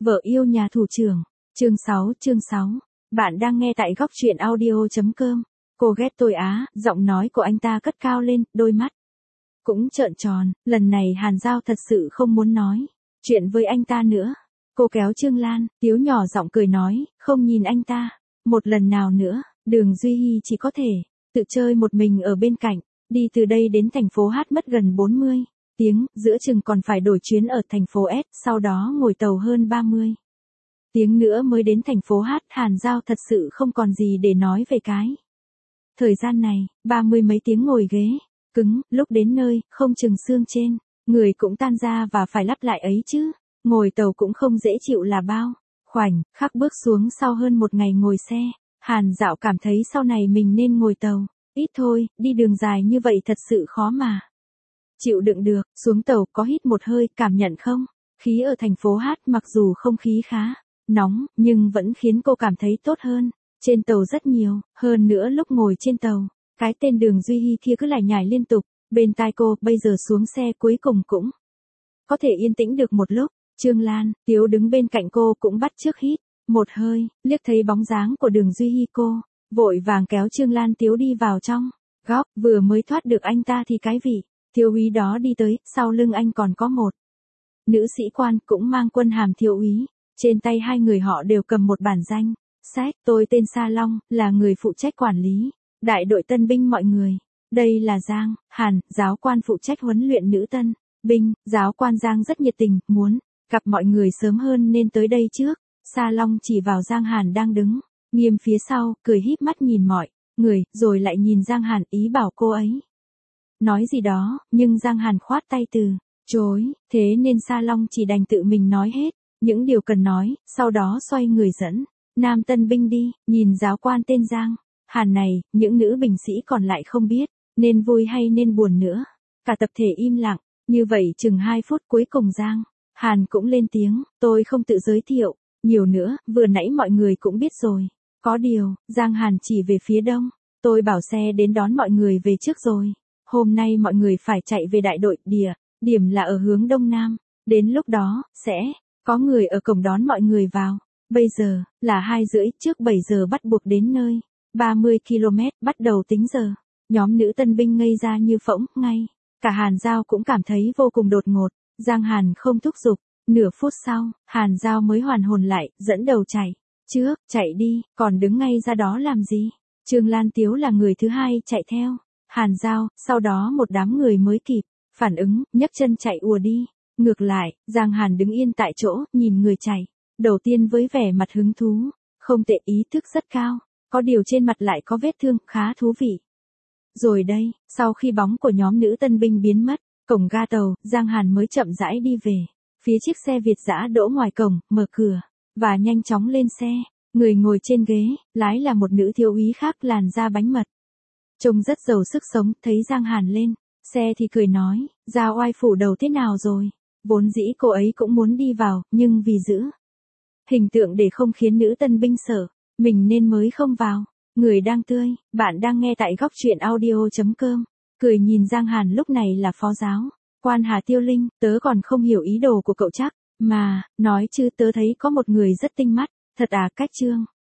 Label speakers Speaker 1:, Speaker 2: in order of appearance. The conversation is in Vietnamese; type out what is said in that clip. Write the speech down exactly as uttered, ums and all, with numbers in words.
Speaker 1: Vợ yêu nhà thủ trưởng. Chương sáu, chương sáu. Bạn đang nghe tại góc truyện audio chấm com. Cô ghét tôi á, giọng nói của anh ta cất cao lên, đôi mắt cũng trợn tròn, lần này Hàn Giao thật sự không muốn nói chuyện với anh ta nữa. Cô kéo Trương Lan, Tiếu nhỏ giọng cười nói, không nhìn anh ta một lần nào nữa. Đường Duy Hi chỉ có thể tự chơi một mình ở bên cạnh. Đi từ đây đến thành phố H mất gần bốn mươi tiếng, giữa chừng còn phải đổi chuyến ở thành phố S, sau đó ngồi tàu hơn ba mươi tiếng nữa mới đến thành phố H. Hàn Giao thật sự không còn gì để nói về cái thời gian này, ba mươi mấy tiếng ngồi ghế cứng, lúc đến nơi, không chừng xương trên người cũng tan ra và phải lắp lại ấy chứ. Ngồi tàu cũng không dễ chịu là bao. Khoảnh khắc bước xuống sau hơn một ngày ngồi xe, Hàn Dạo cảm thấy sau này mình nên ngồi tàu ít thôi, đi đường dài như vậy thật sự khó mà chịu đựng được. Xuống tàu có hít một hơi, cảm nhận không khí ở thành phố H mặc dù không khí khá nóng, nhưng vẫn khiến cô cảm thấy tốt hơn trên tàu rất nhiều. Hơn nữa lúc ngồi trên tàu, cái tên Đường Duy Hi kia cứ lải nhải liên tục bên tai cô. Bây giờ xuống xe cuối cùng cũng có thể yên tĩnh được một lúc. Trương Lan, Tiếu đứng bên cạnh cô cũng bắt chước hít một hơi, liếc thấy bóng dáng của Đường Duy Hi cô vội vàng kéo Trương Lan Tiếu đi vào trong góc. Vừa mới thoát được anh ta thì cái vị thiếu úy đó đi tới, sau lưng anh còn có một nữ sĩ quan cũng mang quân hàm thiếu úy. Trên tay hai người họ đều cầm một bản danh sách. Tôi tên Sa Long, là người phụ trách quản lý đại đội tân binh mọi người. Đây là Giang Hàn, giáo quan phụ trách huấn luyện nữ tân binh. Giáo quan Giang rất nhiệt tình, muốn gặp mọi người sớm hơn nên tới đây trước. Sa Long chỉ vào Giang Hàn đang đứng nghiêm phía sau, cười híp mắt nhìn mọi người, rồi lại nhìn Giang Hàn, ý bảo cô ấy nói gì đó, nhưng Giang Hàn khoát tay từ chối, thế nên Sa Long chỉ đành tự mình nói hết những điều cần nói, sau đó xoay người dẫn nam tân binh đi. Nhìn giáo quan tên Giang Hàn này, những nữ binh sĩ còn lại không biết nên vui hay nên buồn nữa. Cả tập thể im lặng, như vậy chừng hai phút cuối cùng Giang Hàn cũng lên tiếng, tôi không tự giới thiệu nhiều nữa, vừa nãy mọi người cũng biết rồi. Có điều, Giang Hàn chỉ về phía đông, tôi bảo xe đến đón mọi người về trước rồi. Hôm nay mọi người phải chạy về đại đội, địa điểm là ở hướng đông nam. Đến lúc đó, sẽ có người ở cổng đón mọi người vào. Bây giờ, là hai rưỡi, trước bảy giờ bắt buộc đến nơi. ba mươi ki lô mét, bắt đầu tính giờ. Nhóm nữ tân binh ngây ra như phỗng, ngay cả Hàn Giao cũng cảm thấy vô cùng đột ngột. Giang Hàn không thúc giục. Nửa phút sau, Hàn Giao mới hoàn hồn lại, dẫn đầu chạy trước. Chạy đi, còn đứng ngay ra đó làm gì? Trương Lan Tiếu là người thứ hai chạy theo Hàn Giao, sau đó một đám người mới kịp phản ứng, nhấc chân chạy ùa đi. Ngược lại, Giang Hàn đứng yên tại chỗ, nhìn người chạy đầu tiên với vẻ mặt hứng thú. Không tệ, ý thức rất cao, có điều trên mặt lại có vết thương, khá thú vị. Rồi đây, sau khi bóng của nhóm nữ tân binh biến mất, cổng ga tàu, Giang Hàn mới chậm rãi đi về phía chiếc xe Việt dã đỗ ngoài cổng, mở cửa và nhanh chóng lên xe. Người ngồi trên ghế lái là một nữ thiếu úy khác, làn da bánh mật, trông rất giàu sức sống. Thấy Giang Hàn lên xe thì cười nói, Giao oai phủ đầu thế nào rồi? Vốn dĩ cô ấy cũng muốn đi vào, nhưng vì giữ hình tượng để không khiến nữ tân binh sợ mình nên mới không vào. Người đang tươi, bạn đang nghe tại góc truyện audio chấm com. Cười nhìn Giang Hàn lúc này là phó giáo quan Hà Tiêu Linh, tớ còn không hiểu ý đồ của cậu chắc, mà, nói chứ tớ thấy có một người rất tinh mắt, thật à. Cách Trương